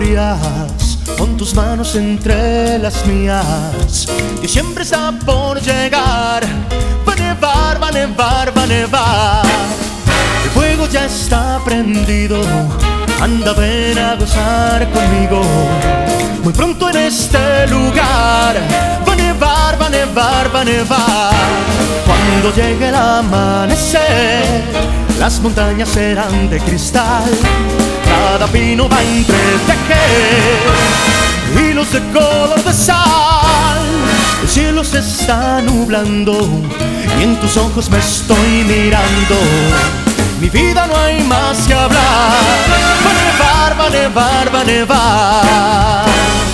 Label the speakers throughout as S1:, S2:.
S1: frías, con tus manos entre las mías, que siempre está por llegar. Va a nevar, va a nevar, va a nevar. El fuego ya está prendido, anda, ven a gozar conmigo. Muy pronto en este lugar va a nevar, va a nevar, va a nevar. Cuando llegue el amanecer, las montañas serán de cristal. Cada pino va a entretejer hilos de color de sal. El cielo se está nublando y en tus ojos me estoy mirando. Mi vida no hay más que hablar. Va a nevar, va a nevar, va a nevar.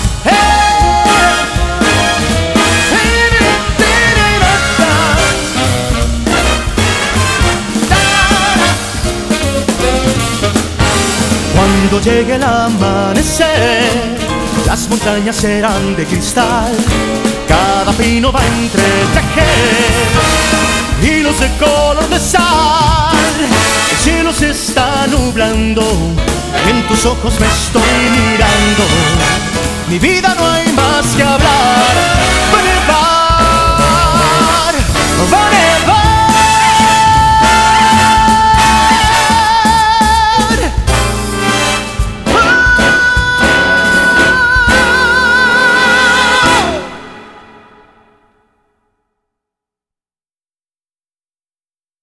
S1: Cuando llegue el amanecer, las montañas serán de cristal. Cada pino va a entretejer hilos de color de sal. El cielo se está nublando y en tus ojos me estoy mirando. Mi vida no hay más que hablar.